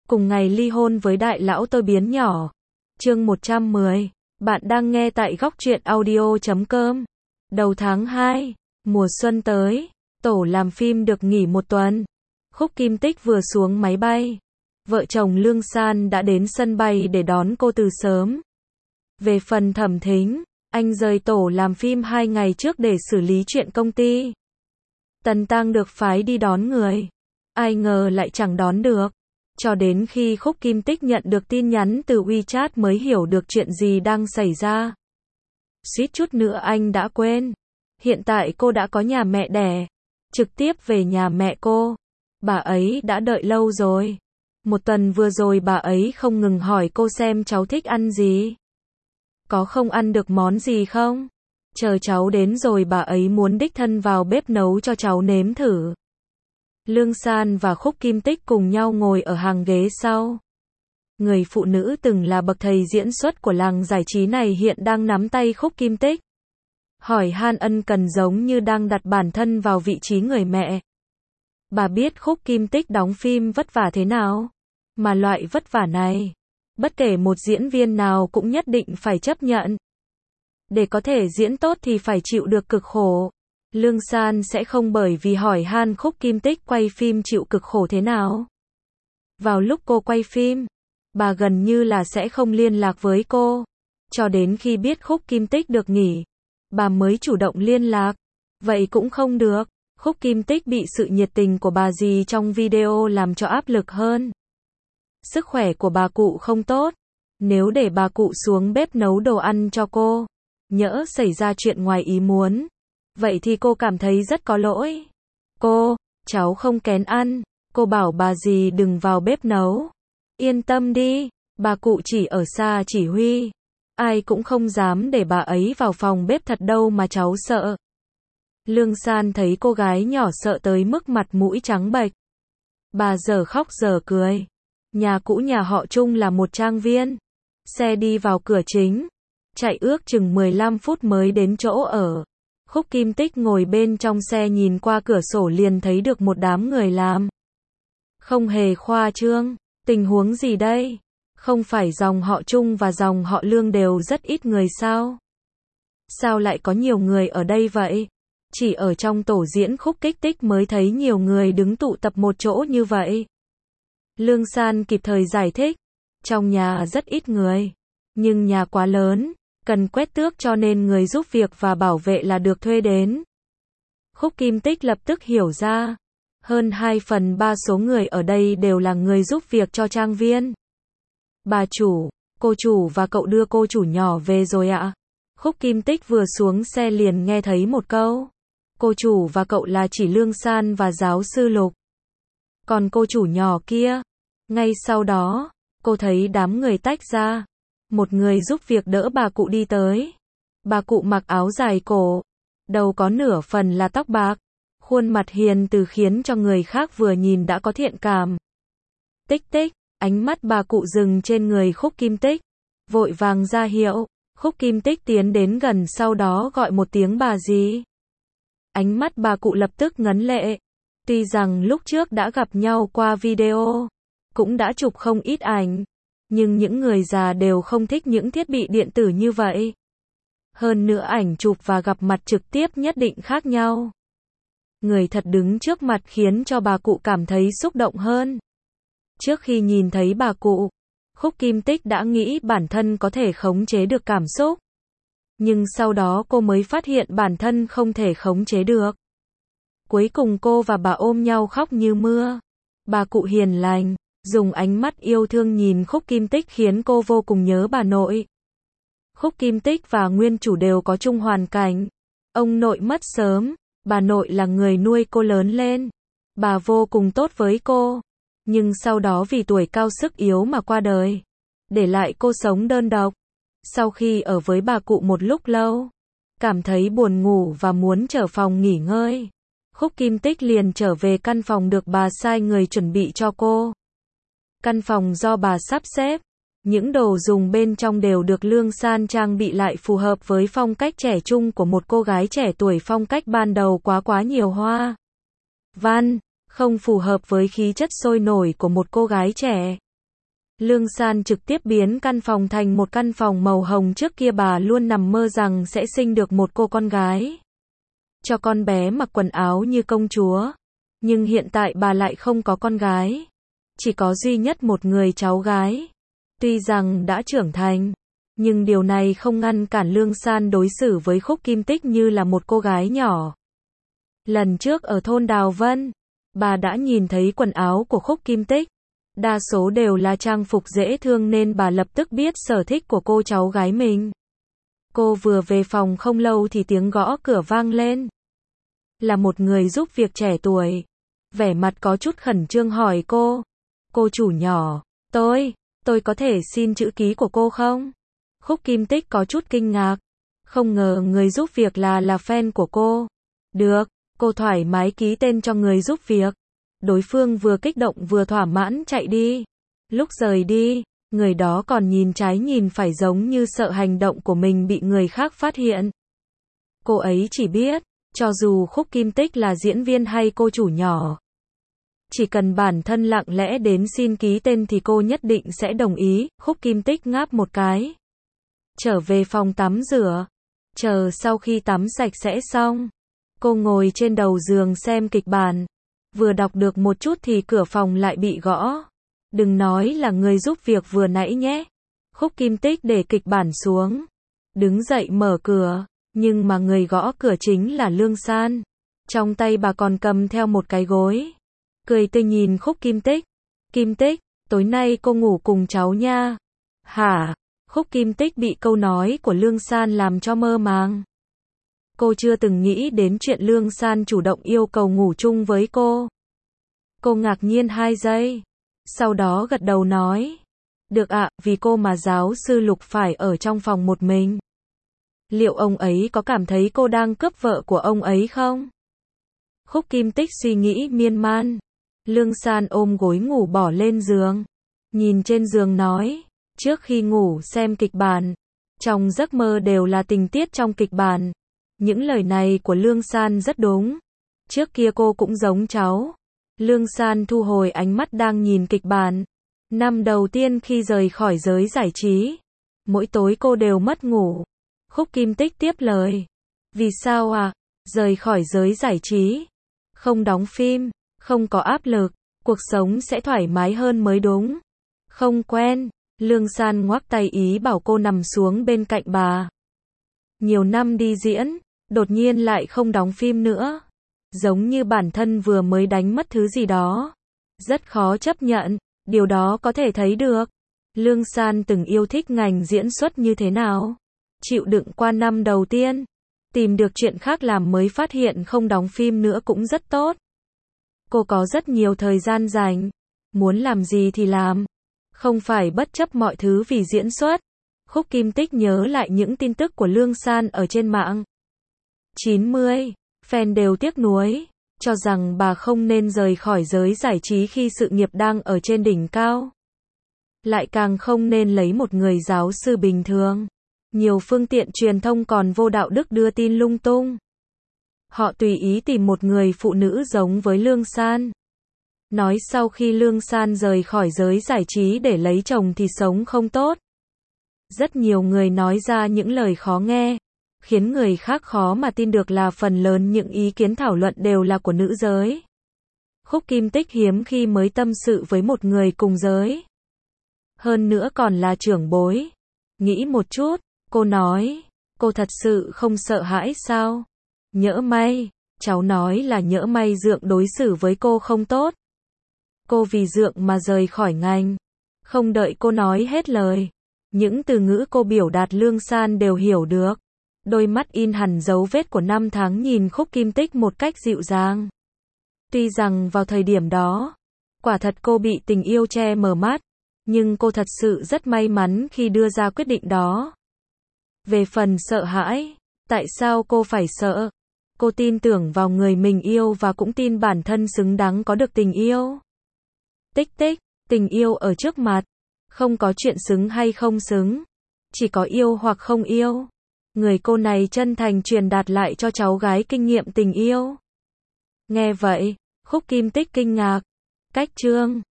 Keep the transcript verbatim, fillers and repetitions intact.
cùng ngày ly hôn với đại lão tôi biến nhỏ. Chương một trăm mười. Bạn đang nghe tại góc truyện audio chấm com. Đầu tháng hai, mùa xuân tới, tổ làm phim được nghỉ một tuần. Khúc Kim Tích vừa xuống máy bay, vợ chồng Lương San đã đến sân bay để đón cô từ sớm. Về phần Thẩm Thính, anh rời tổ làm phim hai ngày trước để xử lý chuyện công ty. Tần Tăng được phái đi đón người, ai ngờ lại chẳng đón được. Cho đến khi Khúc Kim Tích nhận được tin nhắn từ WeChat mới hiểu được chuyện gì đang xảy ra. Suýt chút nữa anh đã quên. Hiện tại cô đã có nhà mẹ đẻ. Trực tiếp về nhà mẹ cô. Bà ấy đã đợi lâu rồi. Một tuần vừa rồi bà ấy không ngừng hỏi cô xem cháu thích ăn gì. Có không ăn được món gì không? Chờ cháu đến rồi bà ấy muốn đích thân vào bếp nấu cho cháu nếm thử. Lương San và Khúc Kim Tích cùng nhau ngồi ở hàng ghế sau. Người phụ nữ từng là bậc thầy diễn xuất của làng giải trí này hiện đang nắm tay Khúc Kim Tích. Hỏi han ân cần giống như đang đặt bản thân vào vị trí người mẹ. Bà biết Khúc Kim Tích đóng phim vất vả thế nào. Mà loại vất vả này, bất kể một diễn viên nào cũng nhất định phải chấp nhận. Để có thể diễn tốt thì phải chịu được cực khổ. Lương San sẽ không bởi vì hỏi han Khúc Kim Tích quay phim chịu cực khổ thế nào. Vào lúc cô quay phim, bà gần như là sẽ không liên lạc với cô. Cho đến khi biết Khúc Kim Tích được nghỉ, bà mới chủ động liên lạc. Vậy cũng không được. Khúc Kim Tích bị sự nhiệt tình của bà dì trong video làm cho áp lực hơn. Sức khỏe của bà cụ không tốt. Nếu để bà cụ xuống bếp nấu đồ ăn cho cô, nhỡ xảy ra chuyện ngoài ý muốn, vậy thì cô cảm thấy rất có lỗi. Cô, cháu không kén ăn. Cô bảo bà dì đừng vào bếp nấu. Yên tâm đi, bà cụ chỉ ở xa chỉ huy. Ai cũng không dám để bà ấy vào phòng bếp thật đâu mà cháu sợ. Lương San thấy cô gái nhỏ sợ tới mức mặt mũi trắng bệch. Bà giờ khóc giờ cười. Nhà cũ nhà họ Trung là một trang viên. Xe đi vào cửa chính, chạy ước chừng mười lăm phút mới đến chỗ ở. Khúc Kim Tích ngồi bên trong xe nhìn qua cửa sổ liền thấy được một đám người làm. Không hề khoa trương. Tình huống gì đây? Không phải dòng họ Trung và dòng họ Lương đều rất ít người sao? Sao lại có nhiều người ở đây vậy? Chỉ ở trong tổ diễn Khúc Kích Tích mới thấy nhiều người đứng tụ tập một chỗ như vậy. Lương San kịp thời giải thích. Trong nhà rất ít người. Nhưng nhà quá lớn, cần quét tước cho nên người giúp việc và bảo vệ là được thuê đến. Khúc Kim Tích lập tức hiểu ra. Hơn hai phần ba số người ở đây đều là người giúp việc cho trang viên. Bà chủ, cô chủ và cậu đưa cô chủ nhỏ về rồi ạ. Khúc Kim Tích vừa xuống xe liền nghe thấy một câu. Cô chủ và cậu là chỉ Lương San và giáo sư Lục. Còn cô chủ nhỏ kia. Ngay sau đó, cô thấy đám người tách ra. Một người giúp việc đỡ bà cụ đi tới. Bà cụ mặc áo dài cổ. Đầu có nửa phần là tóc bạc. Khuôn mặt hiền từ khiến cho người khác vừa nhìn đã có thiện cảm. Tích tích, ánh mắt bà cụ dừng trên người Khúc Kim Tích. Vội vàng ra hiệu. Khúc Kim Tích tiến đến gần sau đó gọi một tiếng bà dì. Ánh mắt bà cụ lập tức ngấn lệ. Tuy rằng lúc trước đã gặp nhau qua video, cũng đã chụp không ít ảnh, nhưng những người già đều không thích những thiết bị điện tử như vậy. Hơn nữa ảnh chụp và gặp mặt trực tiếp nhất định khác nhau. Người thật đứng trước mặt khiến cho bà cụ cảm thấy xúc động hơn. Trước khi nhìn thấy bà cụ, Khúc Kim Tích đã nghĩ bản thân có thể khống chế được cảm xúc. Nhưng sau đó cô mới phát hiện bản thân không thể khống chế được. Cuối cùng cô và bà ôm nhau khóc như mưa. Bà cụ hiền lành, dùng ánh mắt yêu thương nhìn Khúc Kim Tích khiến cô vô cùng nhớ bà nội. Khúc Kim Tích và nguyên chủ đều có chung hoàn cảnh. Ông nội mất sớm, bà nội là người nuôi cô lớn lên. Bà vô cùng tốt với cô. Nhưng sau đó vì tuổi cao sức yếu mà qua đời. Để lại cô sống đơn độc. Sau khi ở với bà cụ một lúc lâu, cảm thấy buồn ngủ và muốn trở phòng nghỉ ngơi. Khúc Kim Tích liền trở về căn phòng được bà sai người chuẩn bị cho cô. Căn phòng do bà sắp xếp. Những đồ dùng bên trong đều được Lương San trang bị lại phù hợp với phong cách trẻ trung của một cô gái trẻ tuổi, phong cách ban đầu quá quá nhiều hoa văn, không phù hợp với khí chất sôi nổi của một cô gái trẻ. Lương San trực tiếp biến căn phòng thành một căn phòng màu hồng. Trước kia bà luôn nằm mơ rằng sẽ sinh được một cô con gái. Cho con bé mặc quần áo như công chúa. Nhưng hiện tại bà lại không có con gái. Chỉ có duy nhất một người cháu gái. Tuy rằng đã trưởng thành, nhưng điều này không ngăn cản Lương San đối xử với Khúc Kim Tích như là một cô gái nhỏ. Lần trước ở thôn Đào Vân, bà đã nhìn thấy quần áo của Khúc Kim Tích. Đa số đều là trang phục dễ thương nên bà lập tức biết sở thích của cô cháu gái mình. Cô vừa về phòng không lâu thì tiếng gõ cửa vang lên. Là một người giúp việc trẻ tuổi. Vẻ mặt có chút khẩn trương hỏi cô. Cô chủ nhỏ, tôi, tôi có thể xin chữ ký của cô không? Khúc Kim Tích có chút kinh ngạc. Không ngờ người giúp việc là là fan của cô. Được, cô thoải mái ký tên cho người giúp việc. Đối phương vừa kích động vừa thỏa mãn chạy đi. Lúc rời đi, người đó còn nhìn trái nhìn phải giống như sợ hành động của mình bị người khác phát hiện. Cô ấy chỉ biết, cho dù Khúc Kim Tích là diễn viên hay cô chủ nhỏ, chỉ cần bản thân lặng lẽ đến xin ký tên thì cô nhất định sẽ đồng ý. Khúc Kim Tích ngáp một cái. Trở về phòng tắm rửa. Chờ sau khi tắm sạch sẽ xong, cô ngồi trên đầu giường xem kịch bản. Vừa đọc được một chút thì cửa phòng lại bị gõ. Đừng nói là người giúp việc vừa nãy nhé. Khúc Kim Tích để kịch bản xuống. Đứng dậy mở cửa. Nhưng mà người gõ cửa chính là Lương San. Trong tay bà còn cầm theo một cái gối. Cười tươi nhìn Khúc Kim Tích. Kim Tích, tối nay cô ngủ cùng cháu nha. Hả? Khúc Kim Tích bị câu nói của Lương San làm cho mơ màng. Cô chưa từng nghĩ đến chuyện Lương San chủ động yêu cầu ngủ chung với cô. Cô ngạc nhiên hai giây. Sau đó gật đầu nói. Được ạ, vì cô mà giáo sư Lục phải ở trong phòng một mình. Liệu ông ấy có cảm thấy cô đang cướp vợ của ông ấy không? Khúc Kim Tích suy nghĩ miên man. Lương San ôm gối ngủ bỏ lên giường. Nhìn trên giường nói. Trước khi ngủ xem kịch bản. Trong giấc mơ đều là tình tiết trong kịch bản. Những lời này của Lương San rất đúng. Trước kia cô cũng giống cháu. Lương San thu hồi ánh mắt đang nhìn kịch bản. Năm đầu tiên khi rời khỏi giới giải trí, mỗi tối cô đều mất ngủ. Khúc Kim Tích tiếp lời. Vì sao à? Rời khỏi giới giải trí, không đóng phim, không có áp lực, cuộc sống sẽ thoải mái hơn mới đúng. Không quen. Lương San ngoắc tay ý bảo cô nằm xuống bên cạnh bà. Nhiều năm đi diễn, đột nhiên lại không đóng phim nữa. Giống như bản thân vừa mới đánh mất thứ gì đó. Rất khó chấp nhận, điều đó có thể thấy được. Lương San từng yêu thích ngành diễn xuất như thế nào? Chịu đựng qua năm đầu tiên. Tìm được chuyện khác làm mới phát hiện không đóng phim nữa cũng rất tốt. Cô có rất nhiều thời gian dành. Muốn làm gì thì làm. Không phải bất chấp mọi thứ vì diễn xuất. Khúc Kim Tích nhớ lại những tin tức của Lương San ở trên mạng. chín mươi. Fan đều tiếc nuối. Cho rằng bà không nên rời khỏi giới giải trí khi sự nghiệp đang ở trên đỉnh cao. Lại càng không nên lấy một người giáo sư bình thường. Nhiều phương tiện truyền thông còn vô đạo đức đưa tin lung tung. Họ tùy ý tìm một người phụ nữ giống với Lương San. Nói sau khi Lương San rời khỏi giới giải trí để lấy chồng thì sống không tốt. Rất nhiều người nói ra những lời khó nghe, khiến người khác khó mà tin được là phần lớn những ý kiến thảo luận đều là của nữ giới. Khúc Kim Tích hiếm khi mới tâm sự với một người cùng giới. Hơn nữa còn là trưởng bối. Nghĩ một chút, cô nói, cô thật sự không sợ hãi sao? Nhỡ may, cháu nói là nhỡ may Dượng đối xử với cô không tốt. Cô vì Dượng mà rời khỏi ngành. Không đợi cô nói hết lời. Những từ ngữ cô biểu đạt Lương San đều hiểu được. Đôi mắt in hẳn dấu vết của năm tháng nhìn Khúc Kim Tích một cách dịu dàng. Tuy rằng vào thời điểm đó, quả thật cô bị tình yêu che mờ mắt, nhưng cô thật sự rất may mắn khi đưa ra quyết định đó. Về phần sợ hãi, tại sao cô phải sợ? Cô tin tưởng vào người mình yêu và cũng tin bản thân xứng đáng có được tình yêu. Tích tích, tình yêu ở trước mặt, không có chuyện xứng hay không xứng, chỉ có yêu hoặc không yêu. Người cô này chân thành truyền đạt lại cho cháu gái kinh nghiệm tình yêu. Nghe vậy, Khúc Kim Tích kinh ngạc. Cách chương